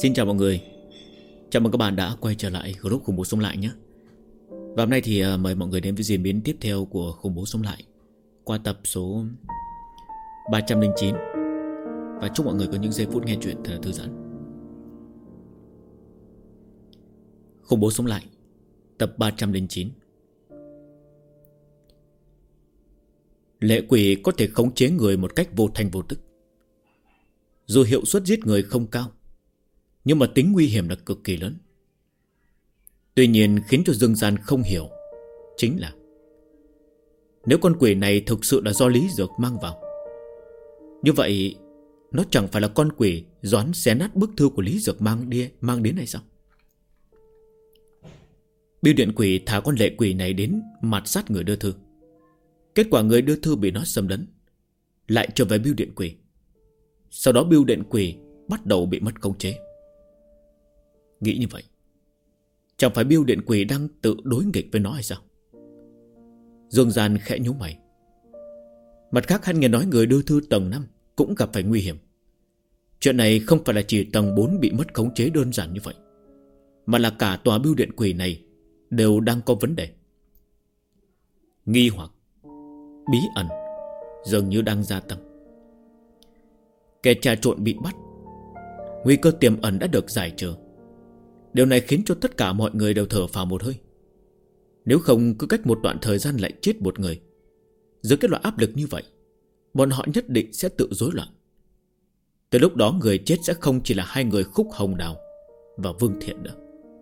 Xin chào mọi người. Chào mừng các bạn đã quay trở lại group Khủng Bố Sống Lại nhé. Và hôm nay thì mời mọi người đến với diễn biến tiếp theo của Khủng Bố Sống Lại qua tập số 309. Và chúc mọi người có những giây phút nghe chuyện thật là thư giãn. Khủng Bố Sống Lại tập 309. Lệ quỷ có thể khống chế người một cách vô thanh vô tức. Dù hiệu suất giết người không cao, nhưng mà tính nguy hiểm là cực kỳ lớn. Tuy nhiên khiến cho Dương Gian không hiểu chính là nếu con quỷ này thực sự là do Lý Dược mang vào, như vậy nó chẳng phải là con quỷ doán xé nát bức thư của Lý Dược mang đến hay sao? Bưu điện quỷ thả con lệ quỷ này đến mạt sát người đưa thư. Kết quả người đưa thư bị nó xâm lấn, lại trở về bưu điện quỷ. Sau đó bưu điện quỷ bắt đầu bị mất khống chế. Nghĩ như vậy, chẳng phải bưu điện quỷ đang tự đối nghịch với nó hay sao? Dương Gian khẽ nhíu mày. Mặt khác hắn nghe nói người đưa thư tầng 5 cũng gặp phải nguy hiểm. Chuyện này không phải là chỉ tầng 4 bị mất khống chế đơn giản như vậy, mà là cả tòa bưu điện quỷ này đều đang có vấn đề. Nghi hoặc, bí ẩn dường như đang gia tăng. Kẻ trà trộn bị bắt, nguy cơ tiềm ẩn đã được giải trừ. Điều này khiến cho tất cả mọi người đều thở phào một hơi. Nếu không cứ cách một đoạn thời gian lại chết một người, dưới cái loại áp lực như vậy, bọn họ nhất định sẽ tự rối loạn. Tới lúc đó người chết sẽ không chỉ là hai người Khúc Hồng Đào và Vương Thiện nữa.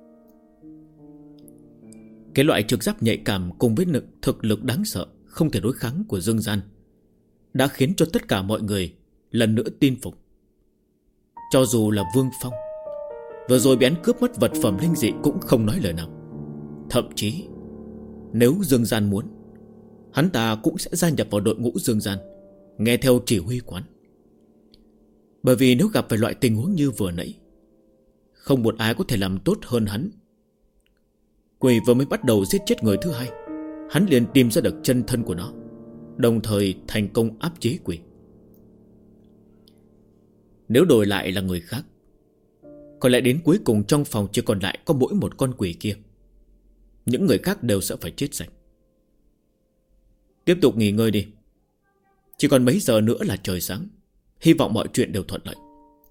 Cái loại trực giác nhạy cảm cùng với thực lực đáng sợ không thể đối kháng của Dương Gian đã khiến cho tất cả mọi người lần nữa tin phục. Cho dù là Vương Phong vừa rồi bị hắn cướp mất vật phẩm linh dị cũng không nói lời nào. Thậm chí nếu Dương Gian muốn, hắn ta cũng sẽ gia nhập vào đội ngũ Dương Gian, nghe theo chỉ huy quán. Bởi vì nếu gặp phải loại tình huống như vừa nãy, không một ai có thể làm tốt hơn hắn. Quỷ vừa mới bắt đầu giết chết người thứ hai, hắn liền tìm ra được chân thân của nó, đồng thời thành công áp chế quỷ. Nếu đổi lại là người khác, có lẽ đến cuối cùng trong phòng chỉ còn lại có mỗi một con quỷ kia, những người khác đều sẽ phải chết sạch. Tiếp tục nghỉ ngơi đi, chỉ còn mấy giờ nữa là trời sáng. Hy vọng mọi chuyện đều thuận lợi.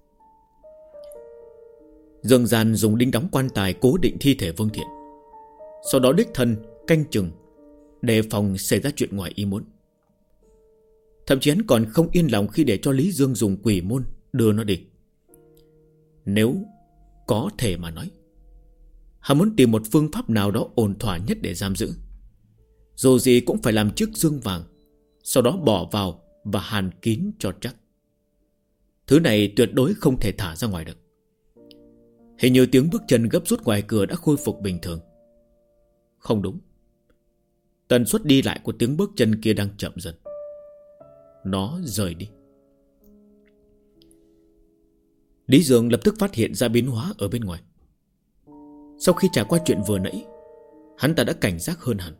Dương Gian dùng đinh đóng quan tài cố định thi thể Vương Thiện, sau đó đích thân canh chừng, đề phòng xảy ra chuyện ngoài ý muốn. Thậm chí hắn còn không yên lòng khi để cho Lý Dương dùng quỷ môn đưa nó đi. Nếu có thể mà nói, hắn muốn tìm một phương pháp nào đó ổn thỏa nhất để giam giữ. Dù gì cũng phải làm chiếc dương vàng, sau đó bỏ vào và hàn kín cho chắc. Thứ này tuyệt đối không thể thả ra ngoài được. Hình như tiếng bước chân gấp rút ngoài cửa đã khôi phục bình thường. Không đúng, tần suất đi lại của tiếng bước chân kia đang chậm dần. Nó rời đi. Lý Dương lập tức phát hiện ra biến hóa ở bên ngoài. Sau khi trải qua chuyện vừa nãy, hắn ta đã cảnh giác hơn hẳn.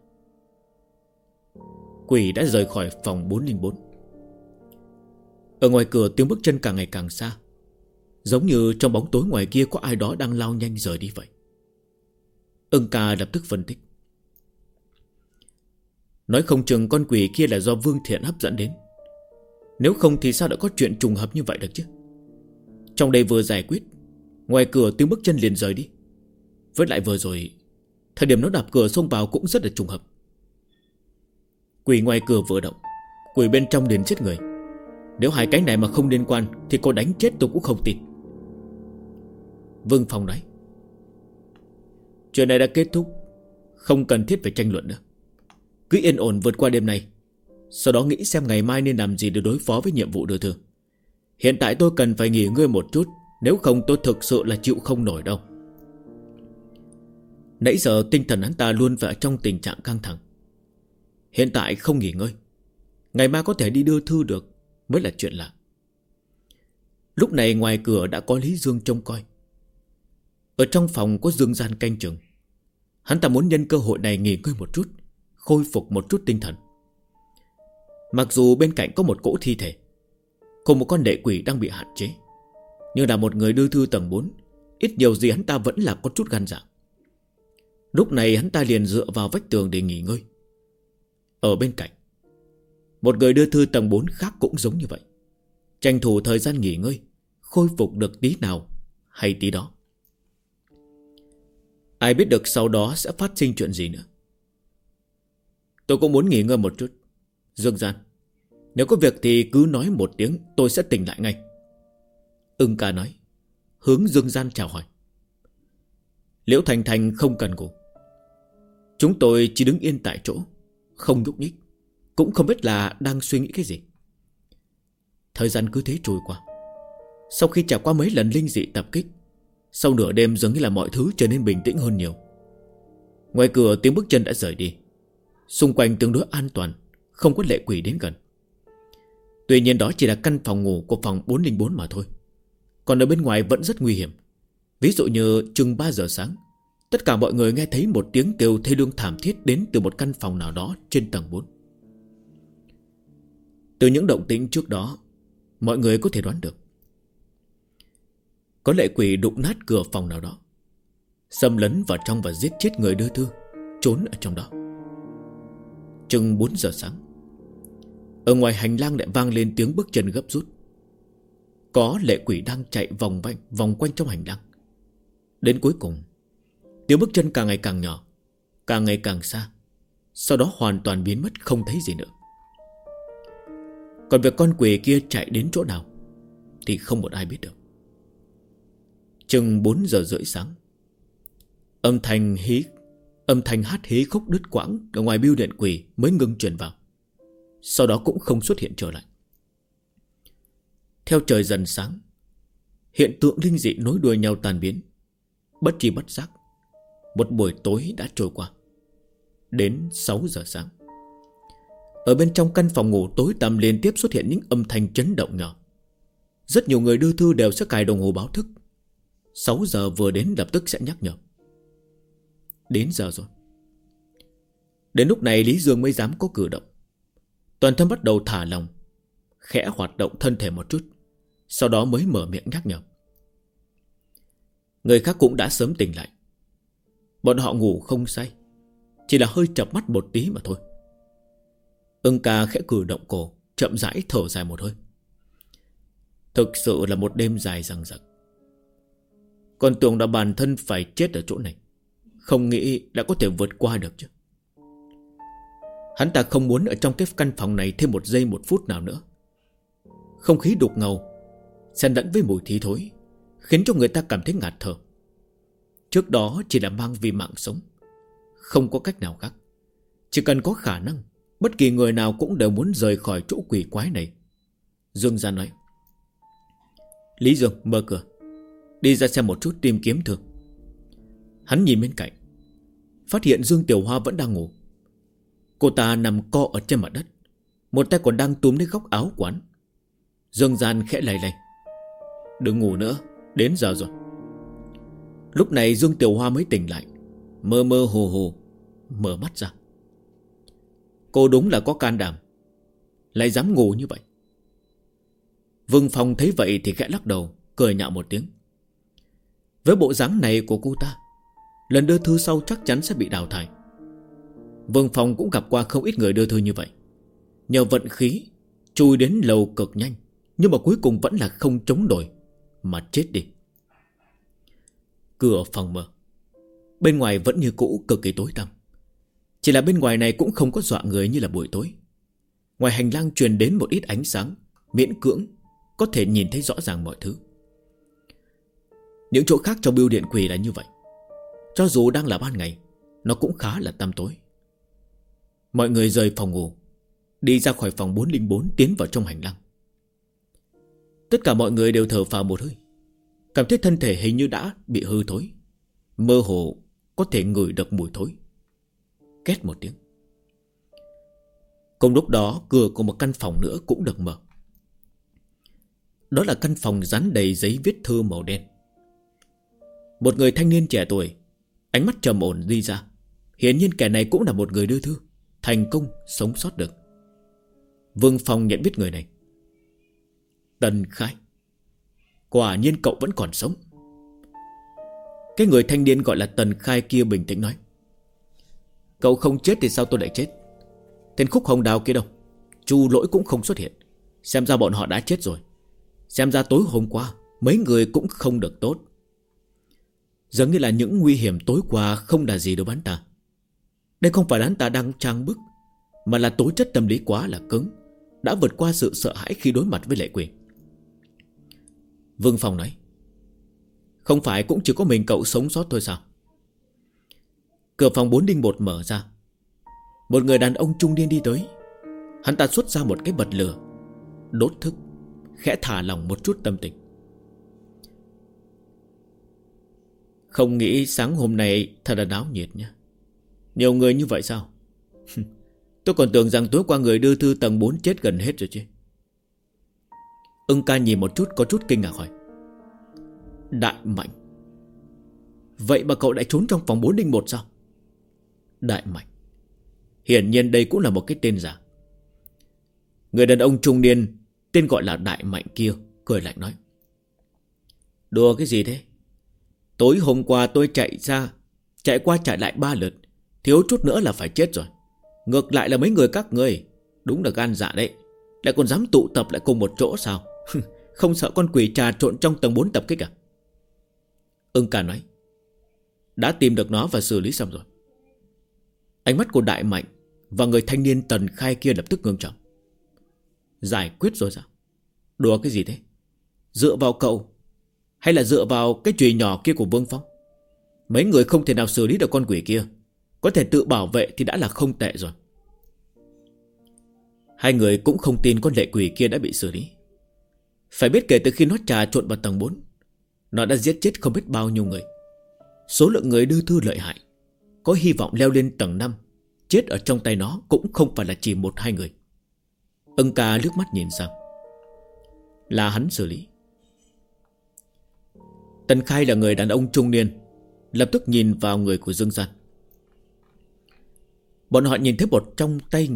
Quỷ đã rời khỏi phòng 404. Ở ngoài cửa tiếng bước chân càng ngày càng xa, giống như trong bóng tối ngoài kia có ai đó đang lao nhanh rời đi vậy. Ưng ca lập tức phân tích. Nói không chừng con quỷ kia là do Vương Thiện hấp dẫn đến. Nếu không thì sao đã có chuyện trùng hợp như vậy được chứ? Trong đây vừa giải quyết, ngoài cửa tiếng bước chân liền rời đi. Với lại vừa rồi, thời điểm nó đạp cửa xông vào cũng rất là trùng hợp. Quỷ ngoài cửa vừa động, quỷ bên trong liền giết người. Nếu hai cái này mà không liên quan thì có đánh chết tôi cũng không tin. Vương Phong nói. Chuyện này đã kết thúc, không cần thiết phải tranh luận nữa. Cứ yên ổn vượt qua đêm nay, sau đó nghĩ xem ngày mai nên làm gì để đối phó với nhiệm vụ đưa thư. Hiện tại tôi cần phải nghỉ ngơi một chút, nếu không tôi thực sự là chịu không nổi đâu. Nãy giờ tinh thần hắn ta luôn phải trong tình trạng căng thẳng. Hiện tại không nghỉ ngơi, ngày mai có thể đi đưa thư được mới là chuyện lạ. Lúc này ngoài cửa đã có Lý Dương trông coi. Ở trong phòng có Dương Gian canh chừng. Hắn ta muốn nhân cơ hội này nghỉ ngơi một chút, khôi phục một chút tinh thần. Mặc dù bên cạnh có một cỗ thi thể cùng một con lệ quỷ đang bị hạn chế, nhưng là một người đưa thư tầng 4 ít nhiều gì hắn ta vẫn là có chút gan dạ. Lúc này hắn ta liền dựa vào vách tường để nghỉ ngơi. Ở bên cạnh, một người đưa thư tầng 4 khác cũng giống như vậy, tranh thủ thời gian nghỉ ngơi, khôi phục được tí nào hay tí đó. Ai biết được sau đó sẽ phát sinh chuyện gì nữa. Tôi cũng muốn nghỉ ngơi một chút. Dương Gian, nếu có việc thì cứ nói một tiếng, tôi sẽ tỉnh lại ngay. Ưng ca nói, hướng Dương Gian chào hỏi. Liễu Thành Thành không cần ngủ. Chúng tôi chỉ đứng yên tại chỗ, không nhúc nhích, cũng không biết là đang suy nghĩ cái gì. Thời gian cứ thế trôi qua. Sau khi trải qua mấy lần linh dị tập kích, sau nửa đêm dường như là mọi thứ trở nên bình tĩnh hơn nhiều. Ngoài cửa tiếng bước chân đã rời đi. Xung quanh tương đối an toàn, không có lệ quỷ đến gần. Tuy nhiên đó chỉ là căn phòng ngủ của phòng 404 mà thôi. Còn ở bên ngoài vẫn rất nguy hiểm. Ví dụ như chừng 3 giờ sáng, tất cả mọi người nghe thấy một tiếng kêu thê lương thảm thiết đến từ một căn phòng nào đó trên tầng 4. Từ những động tĩnh trước đó, mọi người có thể đoán được có lệ quỷ đụng nát cửa phòng nào đó, xâm lấn vào trong và giết chết người đưa thư, trốn ở trong đó. Chừng 4 giờ sáng, ở ngoài hành lang lại vang lên tiếng bước chân gấp rút. Có lệ quỷ đang chạy vòng quanh trong hành lang. Đến cuối cùng, tiếng bước chân càng ngày càng nhỏ, càng ngày càng xa, sau đó hoàn toàn biến mất không thấy gì nữa. Còn việc con quỷ kia chạy đến chỗ nào thì không một ai biết được. Chừng 4 giờ rưỡi sáng, âm thanh hát hí khúc đứt quãng ở ngoài bưu điện quỷ mới ngưng truyền vào, sau đó cũng không xuất hiện trở lại. Theo trời dần sáng, hiện tượng linh dị nối đuôi nhau tan biến. Bất tri bất giác, một buổi tối đã trôi qua. Đến 6 giờ sáng, ở bên trong căn phòng ngủ tối tăm liên tiếp xuất hiện những âm thanh chấn động nhỏ. Rất nhiều người đưa thư đều sẽ cài đồng hồ báo thức. 6 giờ vừa đến lập tức sẽ nhắc nhở. Đến giờ rồi. Đến lúc này Lý Dương mới dám có cử động. Toàn thân bắt đầu thả lỏng, khẽ hoạt động thân thể một chút, sau đó mới mở miệng nhắc nhở. Người khác cũng đã sớm tỉnh lại. Bọn họ ngủ không say, chỉ là hơi chập mắt một tí mà thôi. Ưng ca khẽ cử động cổ, chậm rãi thở dài một hơi. Thực sự là một đêm dài dằng dặc. Còn tưởng là bản thân phải chết ở chỗ này, không nghĩ đã có thể vượt qua được chứ. Hắn ta không muốn ở trong cái căn phòng này thêm một giây một phút nào nữa. Không khí đục ngầu xen lẫn với mùi thí thối, khiến cho người ta cảm thấy ngạt thở. Trước đó chỉ là mang vì mạng sống, không có cách nào khác. Chỉ cần có khả năng, bất kỳ người nào cũng đều muốn rời khỏi chỗ quỷ quái này. Dương Gian nói. Lý Dương mở cửa, đi ra xem một chút tìm kiếm thử. Hắn nhìn bên cạnh, phát hiện Dương Tiểu Hoa vẫn đang ngủ. Cô ta nằm co ở trên mặt đất, một tay còn đang túm lấy góc áo quán. Dương Gian khẽ lay lay. Đừng ngủ nữa, đến giờ rồi. Lúc này Dương Tiểu Hoa mới tỉnh lại, mơ mơ hồ hồ mở mắt ra. Cô đúng là có can đảm, lại dám ngủ như vậy. Vương Phong thấy vậy thì khẽ lắc đầu, cười nhạo một tiếng. Với bộ dáng này của cô ta, lần đưa thư sau chắc chắn sẽ bị đào thải. Vương Phong cũng gặp qua không ít người đưa thư như vậy, nhờ vận khí chui đến lầu cực nhanh, nhưng mà cuối cùng vẫn là không chống nổi mà chết đi. Cửa phòng mở, bên ngoài vẫn như cũ cực kỳ tối tăm. Chỉ là bên ngoài này cũng không có dọa người như là buổi tối. Ngoài hành lang truyền đến một ít ánh sáng, miễn cưỡng có thể nhìn thấy rõ ràng mọi thứ. Những chỗ khác trong bưu điện quỷ là như vậy. Cho dù đang là ban ngày, nó cũng khá là tăm tối. Mọi người rời phòng ngủ, đi ra khỏi phòng 404, tiến vào trong hành lang. Tất cả mọi người đều thở phào một hơi, cảm thấy thân thể hình như đã bị hư thối, mơ hồ có thể ngửi được mùi thối. Két một tiếng. Cùng lúc đó, cửa của một căn phòng nữa cũng được mở. Đó là căn phòng dán đầy giấy viết thư màu đen. Một người thanh niên trẻ tuổi, ánh mắt trầm ổn đi ra. Hiển nhiên kẻ này cũng là một người đưa thư, thành công sống sót được. Vương Phong nhận biết người này. Tần Khai. Quả nhiên cậu vẫn còn sống. Cái người thanh niên gọi là Tần Khai kia bình tĩnh nói: Cậu không chết thì sao tôi lại chết? Tên Khúc Hồng Đào kia đâu? Chu Lỗi cũng không xuất hiện. Xem ra bọn họ đã chết rồi. Xem ra tối hôm qua mấy người cũng không được tốt. Giống như là những nguy hiểm tối qua không là gì đối với hắn ta. Đây không phải là hắn ta đang trang bức, mà là tố chất tâm lý quá là cứng, đã vượt qua sự sợ hãi khi đối mặt với lệ quỷ. Vương Phong nói: Không phải cũng chỉ có mình cậu sống sót thôi sao? Cửa phòng 401 mở ra. Một người đàn ông trung niên đi tới. Hắn ta xuất ra một cái bật lửa, đốt thức, khẽ thả lỏng một chút tâm tình. Không nghĩ sáng hôm nay thật là náo nhiệt nha. Nhiều người như vậy sao? Tôi còn tưởng rằng tối qua người đưa thư tầng 4 chết gần hết rồi chứ. Ưng ca nhìn một chút có chút kinh ngạc hỏi: Đại Mạnh? Vậy mà cậu lại trốn trong phòng 401 sao? Đại Mạnh, hiển nhiên đây cũng là một cái tên giả. Người đàn ông trung niên tên gọi là Đại Mạnh kia cười lạnh nói: Đùa cái gì thế? Tối hôm qua tôi chạy qua chạy lại 3 lượt, thiếu chút nữa là phải chết rồi. Ngược lại là mấy người các ngươi đúng là gan dạ đấy, lại còn dám tụ tập lại cùng một chỗ sao? Không sợ con quỷ trà trộn trong tầng 4 tập kích à? Ưng ca nói: Đã tìm được nó và xử lý xong rồi. Ánh mắt của Đại Mạnh và người thanh niên Tần Khai kia lập tức ngưng trọng. Giải quyết rồi sao? Đùa cái gì thế? Dựa vào cậu hay là dựa vào cái chùy nhỏ kia của Vương Phong? Mấy người không thể nào xử lý được con quỷ kia, có thể tự bảo vệ thì đã là không tệ rồi. Hai người cũng không tin con lệ quỷ kia đã bị xử lý. Phải biết kể từ khi nó trà trộn vào tầng 4, nó đã giết chết không biết bao nhiêu người. Số lượng người đưa thư lợi hại, có hy vọng leo lên tầng 5, chết ở trong tay nó cũng không phải là chỉ 1-2 người. Ưng ca liếc mắt nhìn sang: Là hắn xử lý. Tần Khai là người đàn ông trung niên, lập tức nhìn vào người của Dương Gian. Bọn họ nhìn thấy trong tay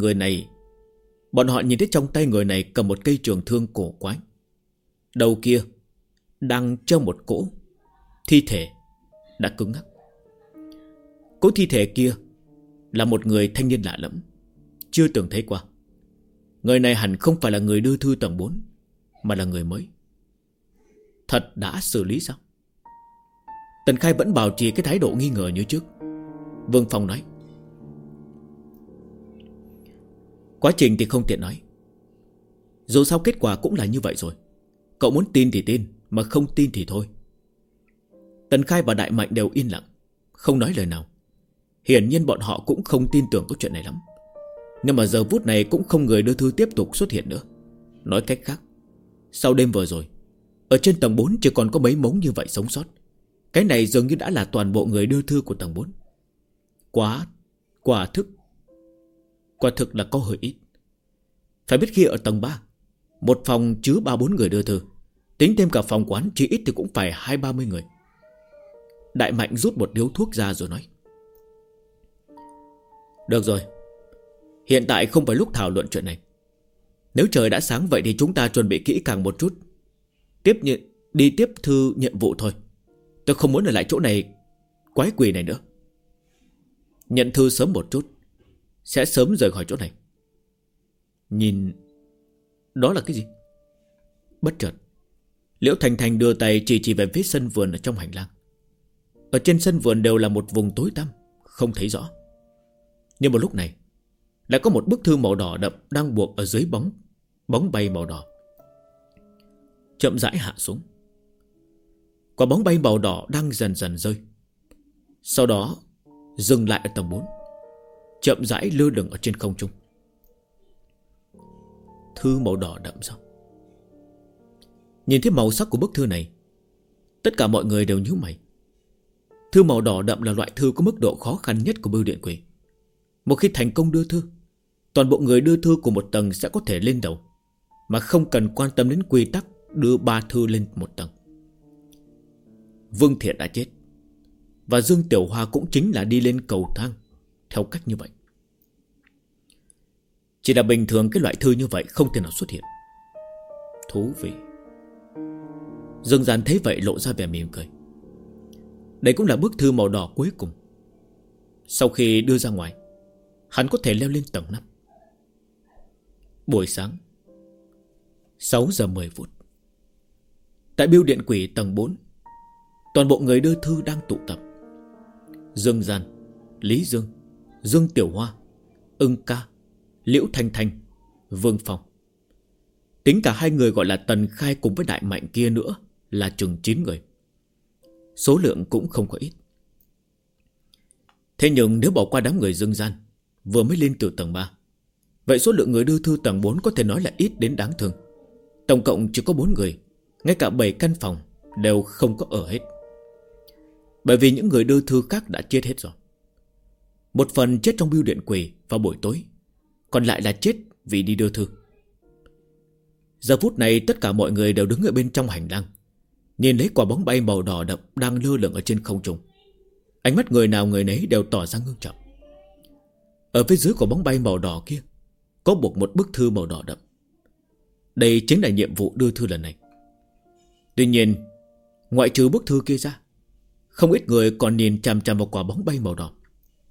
người này cầm một cây trường thương cổ quái. Đầu kia đang treo một cỗ thi thể đã cứng ngắc. Cỗ thi thể kia là một người thanh niên lạ lẫm, chưa từng thấy qua. Người này hẳn không phải là người đưa thư tầng 4, mà là người mới. Thật đã xử lý sao? Tần Khai vẫn bảo trì cái thái độ nghi ngờ như trước. Vương Phong nói: Quá trình thì không tiện nói, dù sao kết quả cũng là như vậy rồi. Cậu muốn tin thì tin, mà không tin thì thôi. Tần Khai và Đại Mạnh đều yên lặng, không nói lời nào. Hiển nhiên bọn họ cũng không tin tưởng có chuyện này lắm. Nhưng mà giờ phút này cũng không người đưa thư tiếp tục xuất hiện nữa. Nói cách khác, sau đêm vừa rồi, ở trên tầng 4 chỉ còn có mấy mống như vậy sống sót. Cái này dường như đã là toàn bộ người đưa thư của tầng 4. Quả thực là có hơi ít. Phải biết khi ở tầng 3, một phòng chứa 3-4 người đưa thư, tính thêm cả phòng quán chỉ ít thì cũng phải 20-30 người. Đại Mạnh rút một điếu thuốc ra rồi nói: Được rồi, hiện tại không phải lúc thảo luận chuyện này. Nếu trời đã sáng vậy thì chúng ta chuẩn bị kỹ càng một chút, đi tiếp thư nhiệm vụ thôi. Tôi không muốn ở lại chỗ này quái quỷ này nữa. Nhận thư sớm một chút, sẽ sớm rời khỏi chỗ này. Nhìn, đó là cái gì? Bất chợt Liễu Thành Thành đưa tay chỉ về phía sân vườn ở trong hành lang. Ở trên sân vườn đều là một vùng tối tăm, không thấy rõ. Nhưng một lúc này lại có một bức thư màu đỏ đậm đang buộc ở dưới bóng bay màu đỏ, chậm rãi hạ xuống. Quả bóng bay màu đỏ đang dần dần rơi, sau đó dừng lại ở tầng 4, chậm rãi lơ lửng ở trên không trung. Thư màu đỏ đậm sao? Nhìn thấy màu sắc của bức thư này, tất cả mọi người đều nhíu mày. Thư màu đỏ đậm là loại thư có mức độ khó khăn nhất của bưu điện quỷ. Một khi thành công đưa thư, toàn bộ người đưa thư của một tầng sẽ có thể lên đầu, mà không cần quan tâm đến quy tắc đưa 3 thư lên một tầng. Vương Thiện đã chết, và Dương Tiểu Hoa cũng chính là đi lên cầu thang theo cách như vậy. Chỉ là bình thường cái loại thư như vậy không thể nào xuất hiện. Thú vị. Dương Giản thấy vậy lộ ra vẻ mỉm cười. Đây cũng là bức thư màu đỏ cuối cùng. Sau khi đưa ra ngoài, hắn có thể leo lên tầng 5. Buổi sáng 6 giờ 10 phút, tại bưu điện quỷ tầng 4, toàn bộ người đưa thư đang tụ tập. Dương Gian, Lý Dương, Dương Tiểu Hoa, Ưng Ca, Liễu Thanh Thanh, Vương Phong. Tính cả hai người gọi là Tần Khai cùng với Đại Mạnh kia nữa là chừng 9 người. Số lượng cũng không có ít. Thế nhưng nếu bỏ qua đám người Dương Gian vừa mới lên từ tầng 3, vậy số lượng người đưa thư tầng 4 có thể nói là ít đến đáng thương. Tổng cộng chỉ có 4 người, ngay cả 7 căn phòng đều không có ở hết. Bởi vì những người đưa thư khác đã chết hết rồi. Một phần chết trong bưu điện quỷ vào buổi tối, còn lại là chết vì đi đưa thư. Giờ phút này tất cả mọi người đều đứng ở bên trong hành lang, nhìn lấy quả bóng bay màu đỏ đậm đang lơ lửng ở trên không trung. Ánh mắt người nào người nấy đều tỏ ra ngưng trọng. Ở phía dưới quả bóng bay màu đỏ kia có buộc một bức thư màu đỏ đậm. Đây chính là nhiệm vụ đưa thư lần này. Tuy nhiên, ngoại trừ bức thư kia ra, không ít người còn nhìn chằm chằm vào quả bóng bay màu đỏ.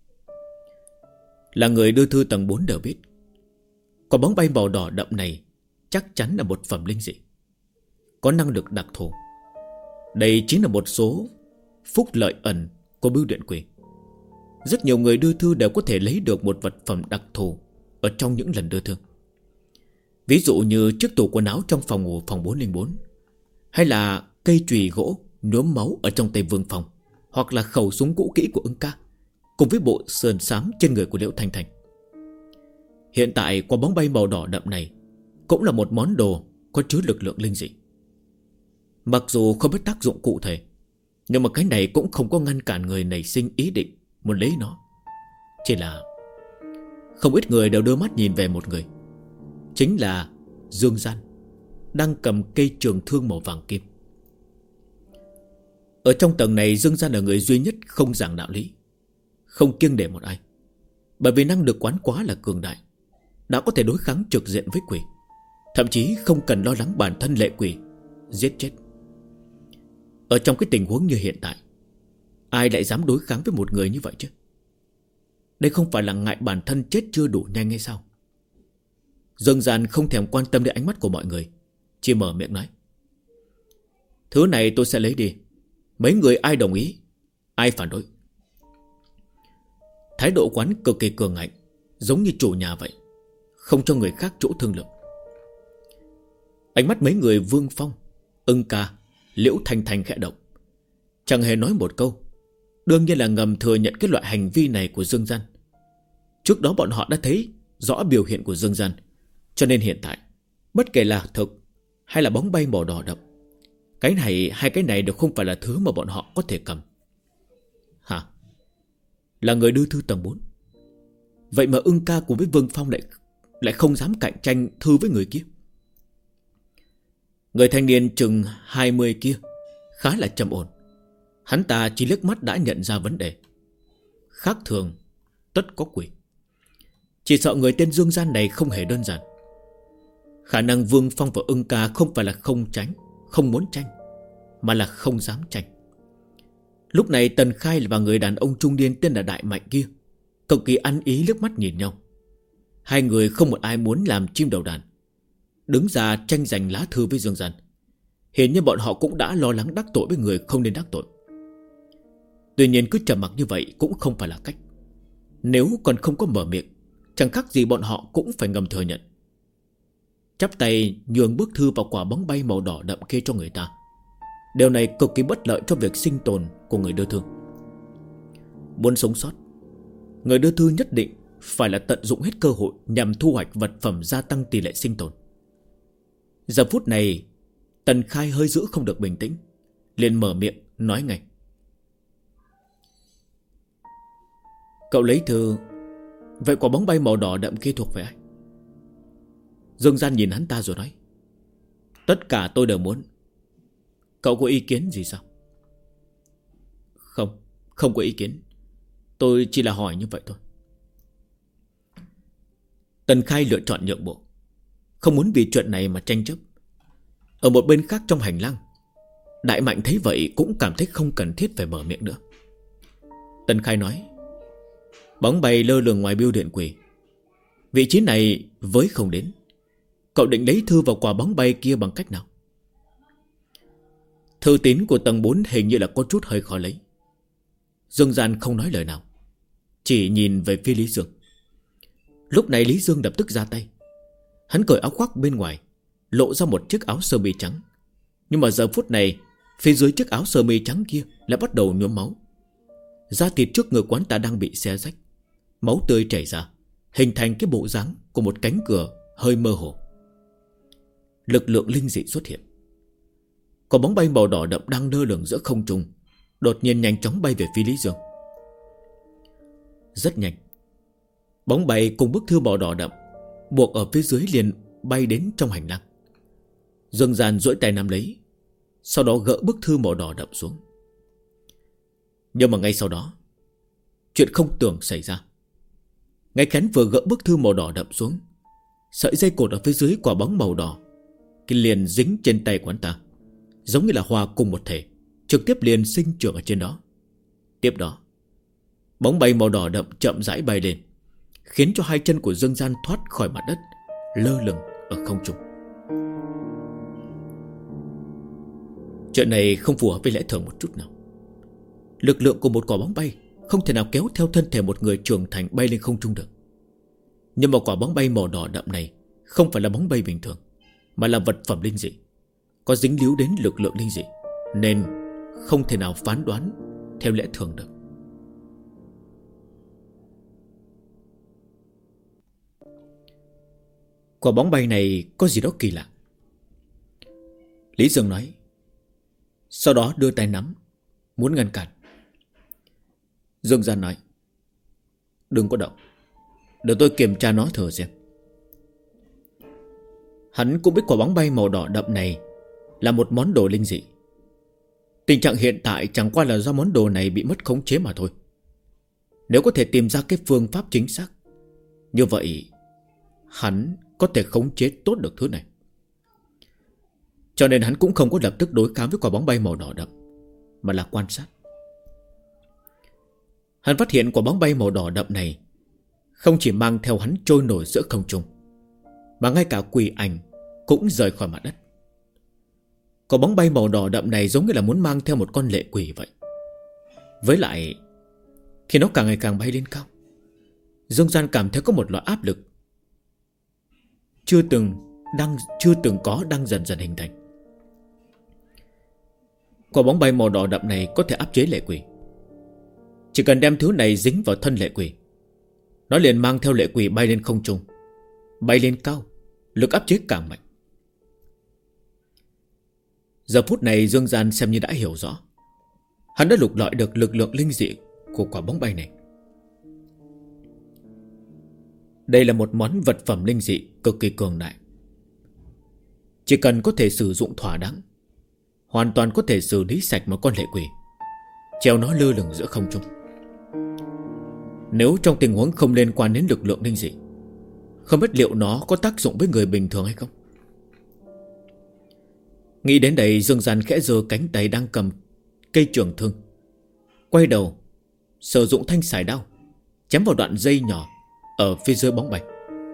Là người đưa thư tầng 4 đều biết, quả bóng bay màu đỏ đậm này chắc chắn là một phẩm linh dị, có năng lực đặc thù. Đây chính là một số phúc lợi ẩn của bưu điện quỷ. Rất nhiều người đưa thư đều có thể lấy được một vật phẩm đặc thù ở trong những lần đưa thư. Ví dụ như chiếc tủ quần áo trong phòng ngủ phòng 404, hay là cây chùy gỗ nhuốm máu ở trong tay Vương Phong, hoặc là khẩu súng cũ kỹ của Ưng Ca, cùng với bộ sườn xám trên người của Liễu Thanh Thanh. Hiện tại quả bóng bay màu đỏ đậm này cũng là một món đồ có chứa lực lượng linh dị. Mặc dù không biết tác dụng cụ thể, nhưng mà cái này cũng không có ngăn cản người nảy sinh ý định muốn lấy nó. Chỉ là không ít người đều đưa mắt nhìn về một người, chính là Dương Gian, đang cầm cây trường thương màu vàng kim. Ở trong tầng này, Dương Gian là người duy nhất không giảng đạo lý, không kiêng nể một ai. Bởi vì năng lực quán quá là cường đại, đã có thể đối kháng trực diện với quỷ, thậm chí không cần lo lắng bản thân lệ quỷ giết chết. Ở trong cái tình huống như hiện tại, ai lại dám đối kháng với một người như vậy chứ? Đây không phải là ngại bản thân chết chưa đủ nhanh hay sao? Dương Gian không thèm quan tâm đến ánh mắt của mọi người, chỉ mở miệng nói: thứ này tôi sẽ lấy đi. Mấy người ai đồng ý, ai phản đối? Thái độ quán cực kỳ cường ngạnh, giống như chủ nhà vậy, không cho người khác chỗ thương lượng. Ánh mắt mấy người Vương Phong, Ưng Ca, Liễu Thanh Thanh khẽ động, chẳng hề nói một câu. Đương nhiên là ngầm thừa nhận cái loại hành vi này của Dương Gian. Trước đó bọn họ đã thấy rõ biểu hiện của Dương Gian, cho nên hiện tại bất kể là thực hay là bóng bay màu đỏ đậm, cái này hai cái này đều không phải là thứ mà bọn họ có thể cầm. Hả? Là người đưa thư tầng 4, vậy mà Ưng Ca cùng với Vương Phong lại không dám cạnh tranh thư với người kia. Người thanh niên chừng 20 kia khá là trầm ổn. Hắn ta chỉ liếc mắt đã nhận ra vấn đề. Khác thường tất có quỷ. Chỉ sợ người tên Dương Gian này không hề đơn giản. Khả năng Vương Phong và Ưng Ca không phải là không tránh, không muốn tranh, mà là không dám tranh. Lúc này Tần Khai và người đàn ông trung niên tên là Đại Mạnh kia cực kỳ ăn ý liếc mắt nhìn nhau. Hai người không một ai muốn làm chim đầu đàn, đứng ra tranh giành lá thư với Dương Gian. Hiển nhiên bọn họ cũng đã lo lắng đắc tội với người không nên đắc tội. Tuy nhiên cứ trầm mặc như vậy cũng không phải là cách. Nếu còn không có mở miệng, chẳng khác gì bọn họ cũng phải ngầm thừa nhận. Chắp tay nhường bức thư vào quả bóng bay màu đỏ đậm kia cho người ta. Điều này cực kỳ bất lợi cho việc sinh tồn của người đưa thư. Muốn sống sót, người đưa thư nhất định phải là tận dụng hết cơ hội nhằm thu hoạch vật phẩm gia tăng tỷ lệ sinh tồn. Giờ phút này Tần Khai hơi giữ không được bình tĩnh, liền mở miệng nói ngay: cậu lấy thư, vậy quả bóng bay màu đỏ đậm kia thuộc về ai? Dương Gian nhìn hắn ta rồi nói: tất cả tôi đều muốn. Cậu có ý kiến gì sao? Không có ý kiến. Tôi chỉ là hỏi như vậy thôi. Tần Khai lựa chọn nhượng bộ, không muốn vì chuyện này mà tranh chấp. Ở một bên khác trong hành lang, Đại Mạnh thấy vậy cũng cảm thấy không cần thiết phải mở miệng nữa. Tần Khai nói: Bóng bay lơ lửng ngoài bưu điện quỷ. Vị trí này với không đến. Cậu định lấy thư vào quả bóng bay kia bằng cách nào? Thư tín của tầng 4 hình như là có chút hơi khó lấy. Dương Gian không nói lời nào, chỉ nhìn về phía Lý Dương. Lúc này Lý Dương lập tức ra tay. Hắn cởi áo khoác bên ngoài, lộ ra một chiếc áo sơ mi trắng. Nhưng mà giờ phút này, phía dưới chiếc áo sơ mi trắng kia lại bắt đầu nhuốm máu. Da thịt trước ngực quán ta đang bị xé rách, máu tươi chảy ra, hình thành cái bộ dáng của một cánh cửa hơi mơ hồ. Lực lượng linh dị xuất hiện. Có bóng bay màu đỏ đậm đang lơ lửng giữa không trung, đột nhiên nhanh chóng bay về phía Lý Dương. Rất nhanh, bóng bay cùng bức thư màu đỏ đậm buộc ở phía dưới liền bay đến trong hành lang. Dương Gian duỗi tay nắm lấy, sau đó gỡ bức thư màu đỏ đậm xuống. Nhưng mà ngay sau đó, chuyện không tưởng xảy ra. Ngay khi hắn vừa gỡ bức thư màu đỏ đậm xuống, sợi dây cột ở phía dưới quả bóng màu đỏ cái liền dính trên tay của hắn ta, giống như là hòa cùng một thể, trực tiếp liền sinh trưởng ở trên đó. Tiếp đó, bóng bay màu đỏ đậm chậm rãi bay lên, khiến cho hai chân của Dương Gian thoát khỏi mặt đất, lơ lửng ở không trung. Chuyện này không phù hợp với lẽ thường một chút nào. Lực lượng của một quả bóng bay không thể nào kéo theo thân thể một người trưởng thành bay lên không trung được. Nhưng mà quả bóng bay màu đỏ đậm này không phải là bóng bay bình thường, mà là vật phẩm linh dị, có dính líu đến lực lượng linh dị, nên không thể nào phán đoán theo lẽ thường được. Quả bóng bay này có gì đó kỳ lạ, Lý Dương nói. Sau đó đưa tay nắm, muốn ngăn cản. Dương Gian nói: Đừng có động, để tôi kiểm tra nó thử xem. Hắn cũng biết quả bóng bay màu đỏ đậm này là một món đồ linh dị. Tình trạng hiện tại chẳng qua là do món đồ này bị mất khống chế mà thôi. Nếu có thể tìm ra cái phương pháp chính xác, như vậy hắn có thể khống chế tốt được thứ này. Cho nên hắn cũng không có lập tức đối kháng với quả bóng bay màu đỏ đậm, mà là quan sát. Hắn phát hiện quả bóng bay màu đỏ đậm này không chỉ mang theo hắn trôi nổi giữa không trung, mà ngay cả quỷ ảnh cũng rời khỏi mặt đất. Quả bóng bay màu đỏ đậm này giống như là muốn mang theo một con lệ quỷ vậy. Với lại, khi nó càng ngày càng bay lên cao, Dương Gian cảm thấy có một loại áp lực chưa từng có đang dần dần hình thành. Quả bóng bay màu đỏ đậm này có thể áp chế lệ quỷ. Chỉ cần đem thứ này dính vào thân lệ quỷ, nó liền mang theo lệ quỷ bay lên không trung, bay lên cao, lực áp chế càng mạnh. Giờ phút này Dương Gian xem như đã hiểu rõ. Hắn đã lục lọi được lực lượng linh dị của quả bóng bay này. Đây là một món vật phẩm linh dị cực kỳ cường đại. Chỉ cần có thể sử dụng thỏa đáng, hoàn toàn có thể xử lý sạch một con lệ quỷ, treo nó lơ lửng giữa không trung. Nếu trong tình huống không liên quan đến lực lượng linh dị, không biết liệu nó có tác dụng với người bình thường hay không. Nghĩ đến đây, Dương Gian khẽ giơ cánh tay đang cầm cây trường thương, quay đầu sử dụng thanh sải đao chém vào đoạn dây nhỏ ở phía dưới bóng bay.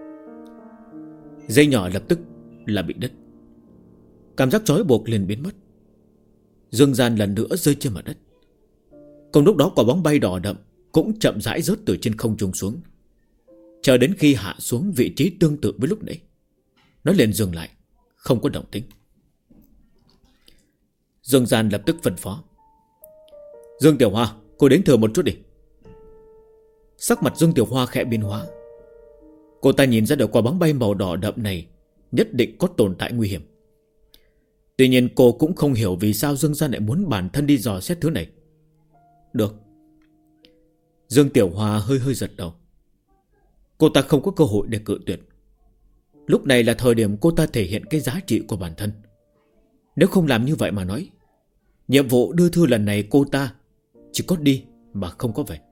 Dây nhỏ lập tức là bị đứt, cảm giác trói buộc liền biến mất. Dương Gian lần nữa rơi trên mặt đất. Cùng lúc đó quả bóng bay đỏ đậm cũng chậm rãi rớt từ trên không trung xuống. Chờ đến khi hạ xuống vị trí tương tự với lúc nãy, nó liền dừng lại, không có động tĩnh. Dương Gian lập tức phân phó: Dương Tiểu Hoa, cô đến thử một chút đi. Sắc mặt Dương Tiểu Hoa khẽ biến hóa. Cô ta nhìn ra được quả bóng bay màu đỏ đậm này nhất định có tồn tại nguy hiểm. Tuy nhiên cô cũng không hiểu vì sao Dương Gian lại muốn bản thân đi dò xét thứ này. Được. Dương Tiểu Hoa hơi giật đầu. Cô ta không có cơ hội để cự tuyệt. Lúc này là thời điểm cô ta thể hiện cái giá trị của bản thân. Nếu không làm như vậy mà nói, nhiệm vụ đưa thư lần này cô ta chỉ có đi mà không có về.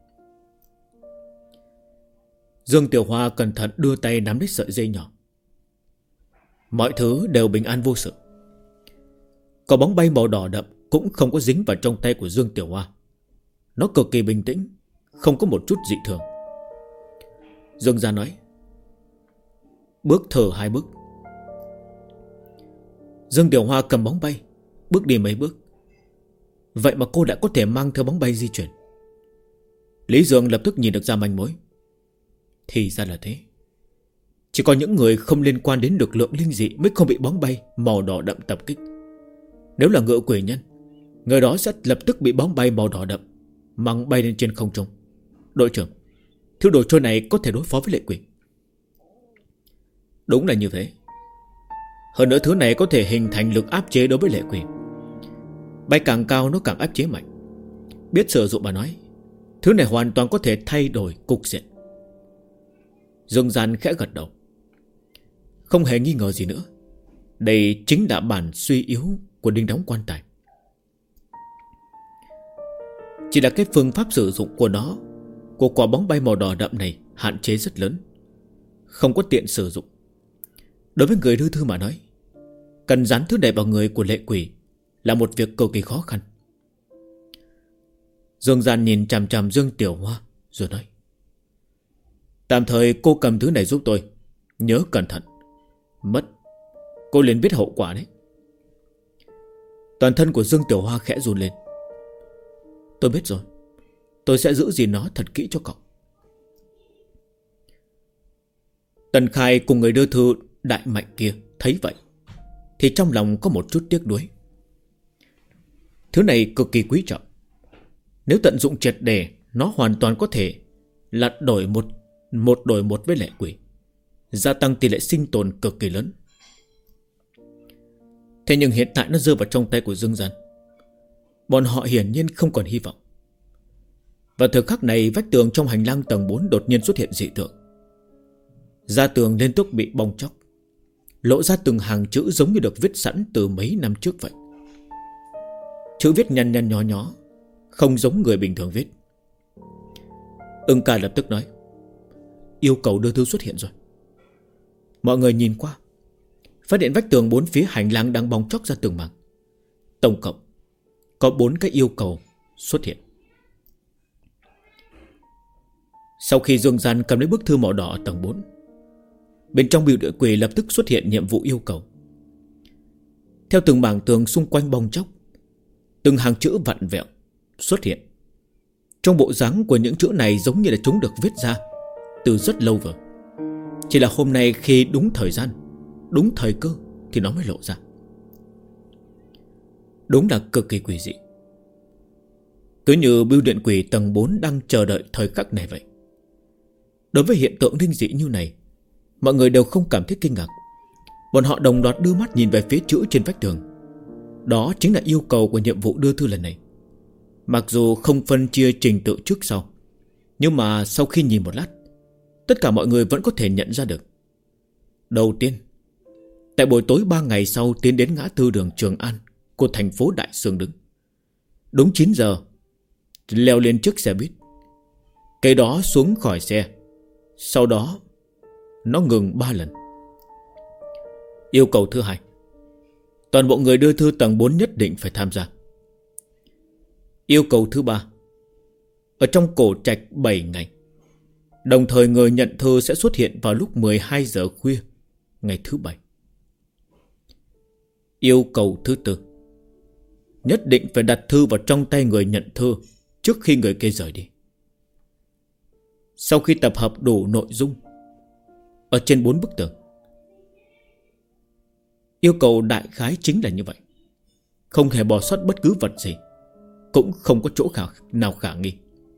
Dương Tiểu Hoa cẩn thận đưa tay nắm lấy sợi dây nhỏ. Mọi thứ đều bình an vô sự. Quả bóng bay màu đỏ đậm cũng không có dính vào trong tay của Dương Tiểu Hoa. Nó cực kỳ bình tĩnh, không có một chút dị thường. Dương Gian nói: bước thở 2 bước. Dương Tiểu Hoa cầm bóng bay, bước đi mấy bước. Vậy mà cô đã có thể mang theo bóng bay di chuyển. Lý Dương lập tức nhìn được ra manh mối. Thì ra là thế. Chỉ có những người không liên quan đến lực lượng linh dị mới không bị bóng bay màu đỏ đậm tập kích. Nếu là ngựa quỷ nhân, người đó sẽ lập tức bị bóng bay màu đỏ đậm mang bay lên trên không trung. Đội trưởng, thứ đồ chơi này có thể đối phó với lệ quỷ. Đúng là như thế. Hơn nữa thứ này có thể hình thành lực áp chế đối với lệ quỷ. Bay càng cao nó càng áp chế mạnh. Biết sử dụng mà nói, thứ này hoàn toàn có thể thay đổi cục diện. Dương Gian khẽ gật đầu. Không hề nghi ngờ gì nữa. Đây chính là bản suy yếu của đinh đóng quan tài. Chỉ là cái phương pháp sử dụng của nó, của quả bóng bay màu đỏ đậm này, hạn chế rất lớn, không có tiện sử dụng. Đối với người đưa thư mà nói, cần dán thứ này vào người của lệ quỷ là một việc cực kỳ khó khăn. Dương Gian nhìn chằm chằm Dương Tiểu Hoa rồi nói: tạm thời cô cầm thứ này giúp tôi. Nhớ cẩn thận. Mất, cô liền biết hậu quả đấy. Toàn thân của Dương Tiểu Hoa khẽ run lên. Tôi biết rồi. Tôi sẽ giữ gìn nó thật kỹ cho cậu. Tần Khai cùng người đưa thư đại mạnh kia thấy vậy thì trong lòng có một chút tiếc nuối. Thứ này cực kỳ quý trọng. Nếu tận dụng triệt để, nó hoàn toàn có thể là đổi một với lệ quỷ, gia tăng tỷ lệ sinh tồn cực kỳ lớn. Thế nhưng hiện tại nó rơi vào trong tay của Dương Gian. Bọn họ hiển nhiên không còn hy vọng. Và thời khắc này, vách tường trong hành lang tầng 4 đột nhiên xuất hiện dị tượng. Da tường liên tục bị bong chóc, lộ ra từng hàng chữ giống như được viết sẵn từ mấy năm trước vậy. Chữ viết nhăn nhăn nhó nhó, không giống người bình thường viết. Ưng Ca lập tức nói: yêu cầu đưa thư xuất hiện rồi. Mọi người nhìn qua, phát hiện vách tường 4 phía hành lang đang bong chóc ra từng mảng. Tổng cộng có 4 cái yêu cầu xuất hiện. Sau khi Dương Gian cầm lấy bức thư màu đỏ ở tầng 4, bên trong biểu điện quỷ lập tức xuất hiện nhiệm vụ yêu cầu. Theo từng mảng tường xung quanh bong chóc, từng hàng chữ vặn vẹo xuất hiện. Trong bộ dáng của những chữ này giống như là chúng được viết ra từ rất lâu rồi. Chỉ là hôm nay khi đúng thời gian, đúng thời cơ thì nó mới lộ ra. Đúng là cực kỳ quỷ dị. Cứ như bưu điện quỷ tầng 4 đang chờ đợi thời khắc này vậy. Đối với hiện tượng linh dị như này, mọi người đều không cảm thấy kinh ngạc. Bọn họ đồng loạt đưa mắt nhìn về phía chữ trên vách tường. Đó chính là yêu cầu của nhiệm vụ đưa thư lần này. Mặc dù không phân chia trình tự trước sau, nhưng mà sau khi nhìn một lát, tất cả mọi người vẫn có thể nhận ra được. Đầu tiên, tại buổi tối 3 ngày sau tiến đến ngã tư đường Trường An của thành phố Đại Sương đứng. Đúng 9 giờ, leo lên chiếc xe buýt. Cái đó xuống khỏi xe. Sau đó nó ngừng 3 lần. Yêu cầu thứ 2, toàn bộ người đưa thư tầng 4 nhất định phải tham gia. Yêu cầu thứ 3, ở trong cổ trạch 7 ngày. Đồng thời người nhận thư sẽ xuất hiện vào lúc 12 giờ khuya ngày thứ 7. Yêu cầu thứ 4, nhất định phải đặt thư vào trong tay người nhận thư trước khi người kia rời đi. Sau khi tập hợp đủ nội dung ở trên 4 bức tường, yêu cầu đại khái chính là như vậy. Không hề bỏ sót bất cứ vật gì, cũng không có chỗ nào khả nghi.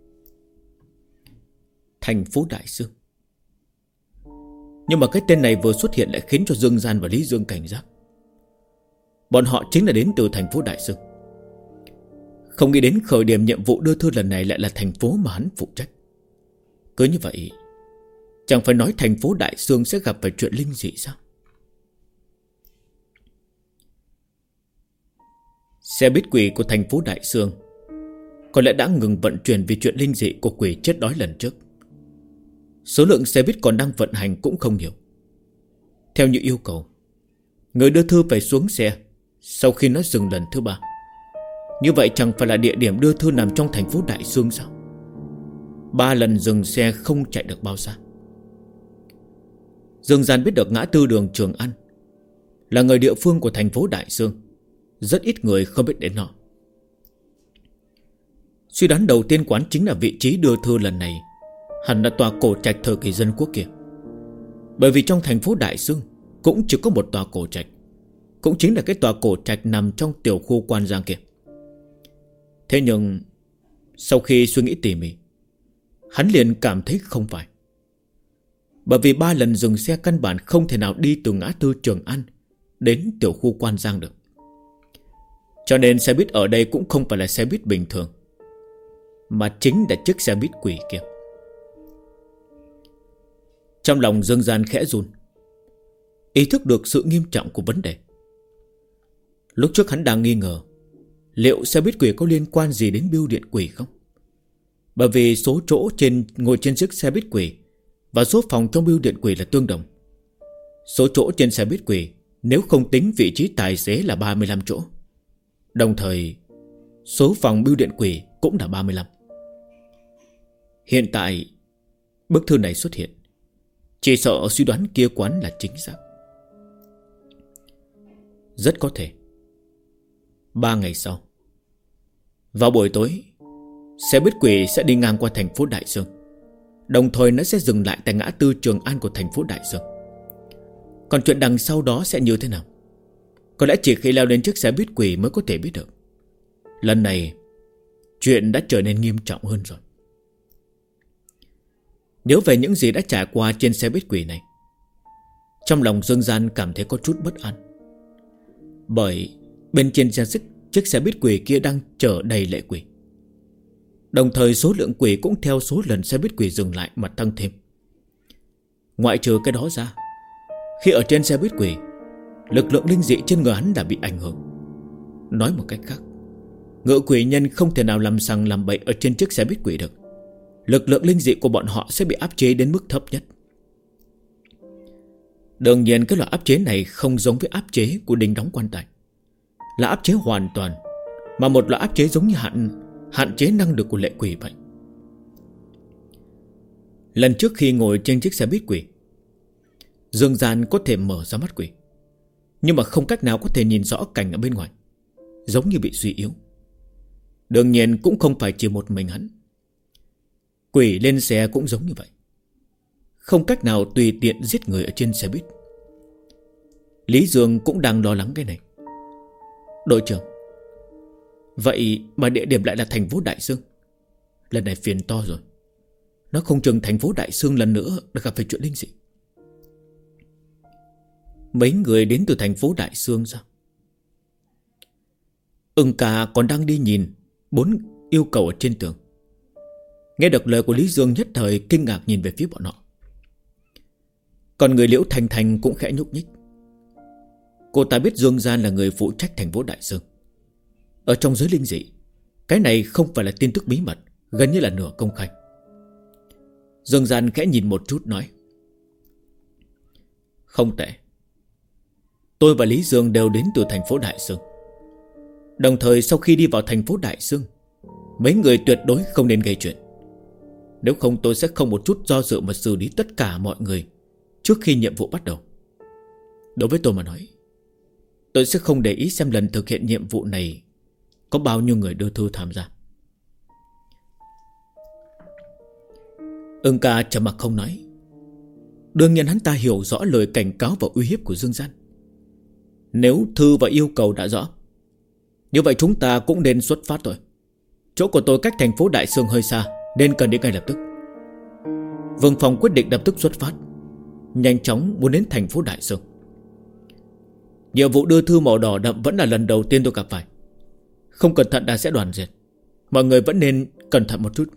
Thành phố Đại Sương. Nhưng mà cái tên này vừa xuất hiện lại khiến cho Dương Gian và Lý Dương cảnh giác. Bọn họ chính là đến từ thành phố Đại Sương. Không nghĩ đến khởi điểm nhiệm vụ đưa thư lần này lại là thành phố mà hắn phụ trách. Cứ như vậy, chẳng phải nói thành phố Đại Sương sẽ gặp phải chuyện linh dị sao? Xe buýt quỷ của thành phố Đại Sương có lẽ đã ngừng vận chuyển vì chuyện linh dị của quỷ chết đói lần trước. Số lượng xe buýt còn đang vận hành cũng không nhiều. Theo như yêu cầu, người đưa thư phải xuống xe sau khi nó dừng lần thứ 3. Như vậy chẳng phải là địa điểm đưa thư nằm trong thành phố Đại Xương sao? 3 lần dừng xe không chạy được bao xa. Dương Gian biết được ngã tư đường Trường An là người địa phương của thành phố Đại Xương. Rất ít người không biết đến nó. Suy đoán đầu tiên quán chính là vị trí đưa thư lần này hẳn là tòa cổ trạch thời kỳ dân quốc kia. Bởi vì trong thành phố Đại Xương cũng chỉ có một tòa cổ trạch, cũng chính là cái tòa cổ trạch nằm trong tiểu khu Quan Giang kia. Thế nhưng sau khi suy nghĩ tỉ mỉ, hắn liền cảm thấy không phải. Bởi vì 3 lần dừng xe căn bản không thể nào đi từ ngã tư Trường An đến tiểu khu Quan Giang được. Cho nên xe buýt ở đây cũng không phải là xe buýt bình thường, mà chính là chiếc xe buýt quỷ kia. Trong lòng Dương Gian khẽ run, ý thức được sự nghiêm trọng của vấn đề. Lúc trước hắn đang nghi ngờ liệu xe buýt quỷ có liên quan gì đến bưu điện quỷ không. Bởi vì số chỗ ngồi trên chiếc xe buýt quỷ và số phòng trong bưu điện quỷ là tương đồng. Số chỗ trên xe buýt quỷ nếu không tính vị trí tài xế là 35 chỗ. Đồng thời số phòng bưu điện quỷ cũng là 35. Hiện tại bức thư này xuất hiện, chỉ sợ suy đoán kia quán là chính xác. Rất có thể 3 ngày sau, vào buổi tối, xe buýt quỷ sẽ đi ngang qua thành phố Đại Xương. Đồng thời nó sẽ dừng lại tại ngã tư Trường An của thành phố Đại Xương. Còn chuyện đằng sau đó sẽ như thế nào, có lẽ chỉ khi leo lên chiếc xe buýt quỷ mới có thể biết được. Lần này chuyện đã trở nên nghiêm trọng hơn rồi. Nhớ về những gì đã trải qua trên xe buýt quỷ này, trong lòng Dương Gian cảm thấy có chút bất an. Bởi bên trên chiếc xe buýt quỷ kia đang chở đầy lệ quỷ. Đồng thời số lượng quỷ cũng theo số lần xe buýt quỷ dừng lại mà tăng thêm. Ngoại trừ cái đó ra, khi ở trên xe buýt quỷ, lực lượng linh dị trên người hắn đã bị ảnh hưởng. Nói một cách khác, ngựa quỷ nhân không thể nào làm sằng làm bậy ở trên chiếc xe buýt quỷ được. Lực lượng linh dị của bọn họ sẽ bị áp chế đến mức thấp nhất. Đương nhiên cái loại áp chế này không giống với áp chế của đinh đóng quan tài, là áp chế hoàn toàn, mà một loại áp chế giống như hạn chế năng lực của lệ quỷ vậy. Lần trước khi ngồi trên chiếc xe buýt quỷ, Dương Gian có thể mở ra mắt quỷ, nhưng mà không cách nào có thể nhìn rõ cảnh ở bên ngoài, giống như bị suy yếu. Đương nhiên cũng không phải chỉ một mình hắn. Quỷ lên xe cũng giống như vậy, không cách nào tùy tiện giết người ở trên xe buýt. Lý Dương cũng đang lo lắng cái này. Đội trưởng, vậy mà địa điểm lại là thành phố Đại Xương. Lần này phiền to rồi. Nó không chừng thành phố Đại Xương lần nữa đã gặp phải chuyện linh dị. Mấy người đến từ thành phố Đại Xương sao? Ưng Ca còn đang đi nhìn 4 yêu cầu ở trên tường. Nghe được lời của Lý Dương nhất thời kinh ngạc nhìn về phía bọn họ. Còn người Liễu Thành Thành cũng khẽ nhúc nhích. Cô ta biết Dương Gian là người phụ trách thành phố Đại Xương. Ở trong giới linh dị, cái này không phải là tin tức bí mật, gần như là nửa công khai. Dương Gian khẽ nhìn một chút nói: Không tệ. Tôi và Lý Dương đều đến từ thành phố Đại Xương. Đồng thời sau khi đi vào thành phố Đại Xương, mấy người tuyệt đối không nên gây chuyện. Nếu không tôi sẽ không một chút do dự mà xử lý tất cả mọi người trước khi nhiệm vụ bắt đầu. Đối với tôi mà nói, tôi sẽ không để ý xem lần thực hiện nhiệm vụ này có bao nhiêu người đưa thư tham gia. Ưng Ca trầm mặc không nói. Đương nhiên hắn ta hiểu rõ lời cảnh cáo và uy hiếp của Dương Gian. Nếu thư và yêu cầu đã rõ, như vậy chúng ta cũng nên xuất phát rồi. Chỗ của tôi cách thành phố Đại Xương hơi xa, nên cần đi ngay lập tức. Vương Phong quyết định lập tức xuất phát, nhanh chóng muốn đến thành phố Đại Xương. Nhiệm vụ đưa thư màu đỏ đậm vẫn là lần đầu tiên tôi gặp phải. Không cẩn thận đã sẽ đoàn diệt. Mọi người vẫn nên cẩn thận một chút.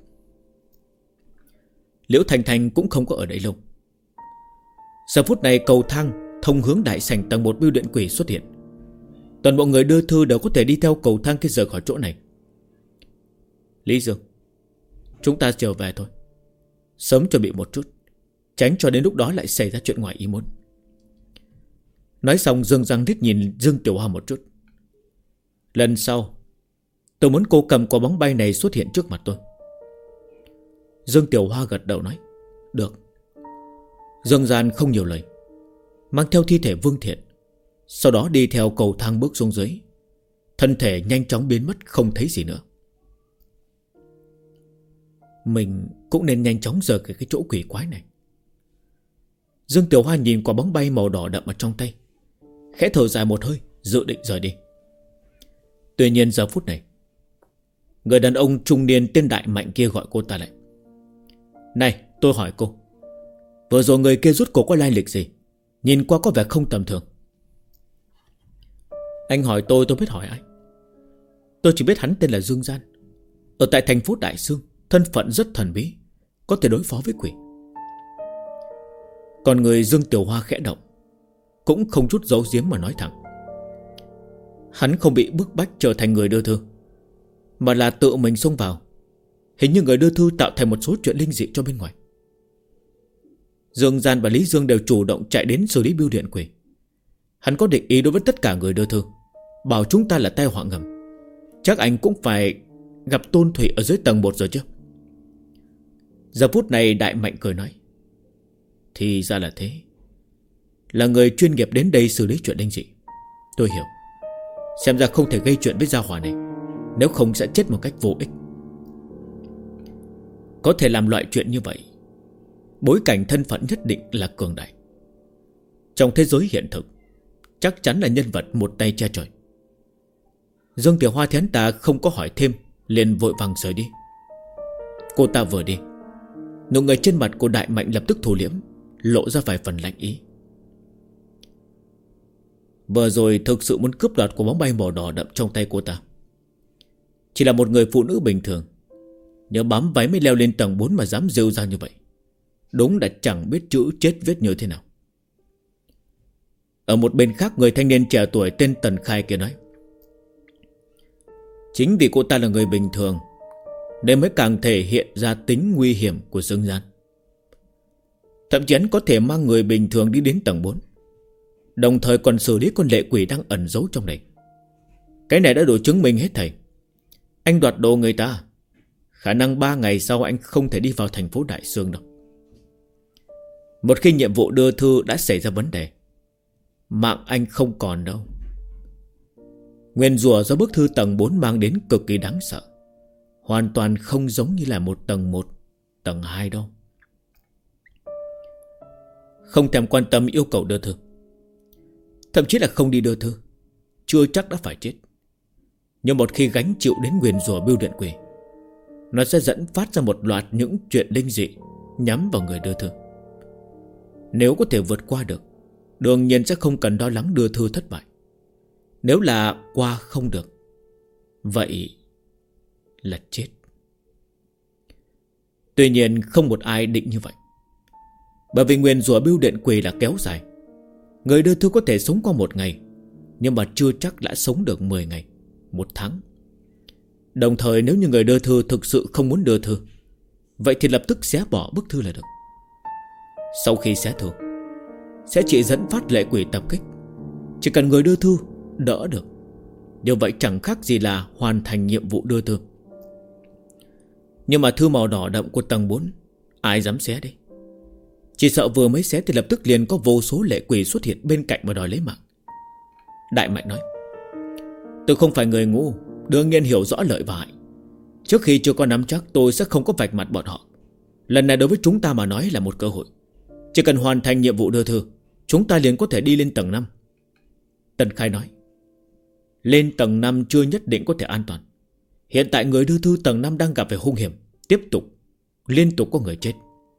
Liễu Thành Thành cũng không có ở đây lâu. Giờ phút này cầu thang thông hướng đại sảnh tầng 1 bưu điện quỷ xuất hiện. Toàn bộ người đưa thư đều có thể đi theo cầu thang kia rời khỏi chỗ này. Lý Dương, chúng ta trở về thôi. Sớm chuẩn bị một chút, tránh cho đến lúc đó lại xảy ra chuyện ngoài ý muốn. Nói xong Dương Giang liếc nhìn Dương Tiểu Hoa một chút. Lần sau Tôi muốn cô cầm quả bóng bay này xuất hiện trước mặt tôi. Dương Tiểu Hoa gật đầu nói: Được. Dương Gian không nhiều lời, mang theo thi thể Vương Thiện, sau đó đi theo cầu thang bước xuống dưới. Thân thể nhanh chóng biến mất không thấy gì nữa. Mình cũng nên nhanh chóng rời cái chỗ quỷ quái này. Dương Tiểu Hoa nhìn quả bóng bay màu đỏ đậm ở trong tay, khẽ thở dài một hơi, dự định rời đi. Tuy nhiên giờ phút này, người đàn ông trung niên tên Đại Mạnh kia gọi cô ta lại. Này, tôi hỏi cô, vừa rồi người kia rút cổ có lai lịch gì? Nhìn qua có vẻ không tầm thường. Anh hỏi tôi biết hỏi ai? Tôi chỉ biết hắn tên là Dương Gian, ở tại thành phố Đại Sương, thân phận rất thần bí, có thể đối phó với quỷ. Còn người Dương Tiểu Hoa khẽ động, cũng không chút giấu giếm mà nói thẳng. Hắn không bị bức bách trở thành người đưa thư, mà là tự mình xông vào. Hình như người đưa thư tạo thành một số chuyện linh dị cho bên ngoài. Dương Gian và Lý Dương đều chủ động chạy đến xử lý bưu điện quỷ. Hắn có định ý đối với tất cả người đưa thư, bảo chúng ta là tai họa ngầm. Chắc anh cũng phải gặp Tôn Thủy ở dưới tầng 1 rồi chứ? Giờ phút này Đại Mạnh cười nói: Thì ra là thế, là người chuyên nghiệp đến đây xử lý chuyện linh dị. Tôi hiểu. Xem ra không thể gây chuyện với gia hỏa này, nếu không sẽ chết một cách vô ích. Có thể làm loại chuyện như vậy, bối cảnh thân phận nhất định là cường đại. Trong thế giới hiện thực, chắc chắn là nhân vật một tay che trời. Dương Tiểu Hoa thấy hắn ta không có hỏi thêm, liền vội vàng rời đi. Cô ta vừa đi, nụ cười trên mặt của Đại Mạnh lập tức thu liễm, lộ ra vài phần lạnh ý. Vừa rồi thực sự muốn cướp đoạt của bóng bay màu đỏ đậm trong tay cô ta. Chỉ là một người phụ nữ bình thường, nhớ bám váy mới leo lên tầng 4 mà dám rêu ra như vậy. Đúng là chẳng biết chữ chết viết như thế nào. Ở một bên khác, người thanh niên trẻ tuổi tên Tần Khai kia nói: Chính vì cô ta là người bình thường nên mới càng thể hiện ra tính nguy hiểm của Dương Gian. Thậm chí có thể mang người bình thường đi đến tầng 4, đồng thời còn xử lý con lệ quỷ đang ẩn giấu trong này. Cái này đã đủ chứng minh hết thầy. Anh đoạt đồ người ta, khả năng 3 ngày sau anh không thể đi vào thành phố Đại Sương đâu. Một khi nhiệm vụ đưa thư đã xảy ra vấn đề, mạng anh không còn đâu. Nguyên rủa do bức thư tầng 4 mang đến cực kỳ đáng sợ, hoàn toàn không giống như là một tầng 1, tầng 2 đâu. Không thèm quan tâm yêu cầu đưa thư, thậm chí là không đi đưa thư, chưa chắc đã phải chết. Nhưng một khi gánh chịu đến nguyền rủa bưu điện quỷ, nó sẽ dẫn phát ra một loạt những chuyện linh dị nhắm vào người đưa thư. Nếu có thể vượt qua được, đương nhiên sẽ không cần lo lắng đưa thư thất bại. Nếu là qua không được, vậy là chết. Tuy nhiên không một ai định như vậy, bởi vì nguyền rủa bưu điện quỷ là kéo dài. Người đưa thư có thể sống qua 1 ngày, nhưng mà chưa chắc đã sống được 10 ngày, 1 tháng. Đồng thời nếu như người đưa thư thực sự không muốn đưa thư, vậy thì lập tức xé bỏ bức thư là được. Sau khi xé thư, sẽ chỉ dẫn phát lệ quỷ tập kích. Chỉ cần người đưa thư đỡ được, như vậy chẳng khác gì là hoàn thành nhiệm vụ đưa thư. Nhưng mà thư màu đỏ đậm của tầng 4, ai dám xé đi? Chỉ sợ vừa mới xé thì lập tức liền có vô số lệ quỷ xuất hiện bên cạnh mà đòi lấy mạng. Đại Mạnh nói: Tôi không phải người ngu, đương nhiên hiểu rõ lợi và hại. Trước khi chưa có nắm chắc, tôi sẽ không có vạch mặt bọn họ. Lần này đối với chúng ta mà nói là một cơ hội. Chỉ cần hoàn thành nhiệm vụ đưa thư, chúng ta liền có thể đi lên tầng 5. Tần Khai nói: Lên tầng 5 chưa nhất định có thể an toàn. Hiện tại người đưa thư tầng 5 đang gặp phải hung hiểm, tiếp tục, liên tục có người chết.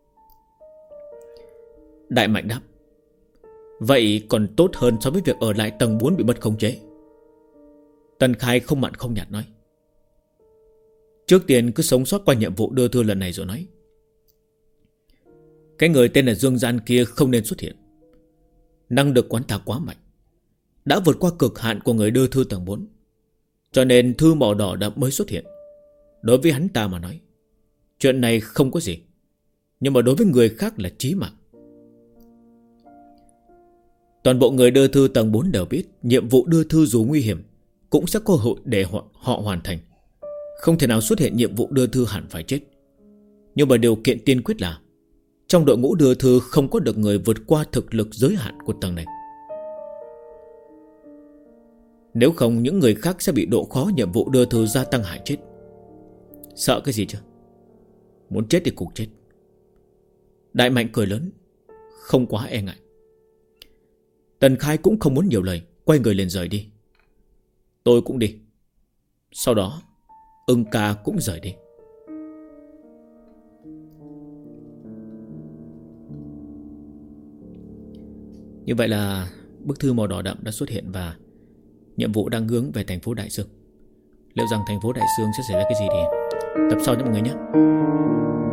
Đại Mạnh đáp: Vậy còn tốt hơn so với việc ở lại tầng 4 bị mất khống chế. Tần Khai không mặn không nhạt nói: Trước tiên cứ sống sót qua nhiệm vụ đưa thư lần này rồi nói. Cái người tên là Dương Gian kia không nên xuất hiện. Năng lực quán thả quá mạnh, đã vượt qua cực hạn của người đưa thư tầng 4, cho nên thư màu đỏ đậm mới xuất hiện. Đối với hắn ta mà nói, chuyện này không có gì, nhưng mà đối với người khác là chí mạng. Toàn bộ người đưa thư tầng 4 đều biết nhiệm vụ đưa thư dù nguy hiểm cũng sẽ có cơ hội để họ hoàn thành. Không thể nào xuất hiện nhiệm vụ đưa thư hẳn phải chết. Nhưng mà điều kiện tiên quyết là trong đội ngũ đưa thư không có được người vượt qua thực lực giới hạn của tầng này. Nếu không những người khác sẽ bị độ khó nhiệm vụ đưa thư gia tăng hại chết. Sợ cái gì chứ? Muốn chết thì cùng chết. Đại Mạnh cười lớn, không quá e ngại. Tần Khai cũng không muốn nhiều lời, quay người liền rời đi. Tôi cũng đi. Sau đó Ưng ca cũng rời đi. Như vậy là bức thư màu đỏ đậm đã xuất hiện và nhiệm vụ đang hướng về thành phố Đại Sương. Liệu rằng thành phố Đại Sương sẽ xảy ra cái gì thì tập sau nhé mọi người nhé.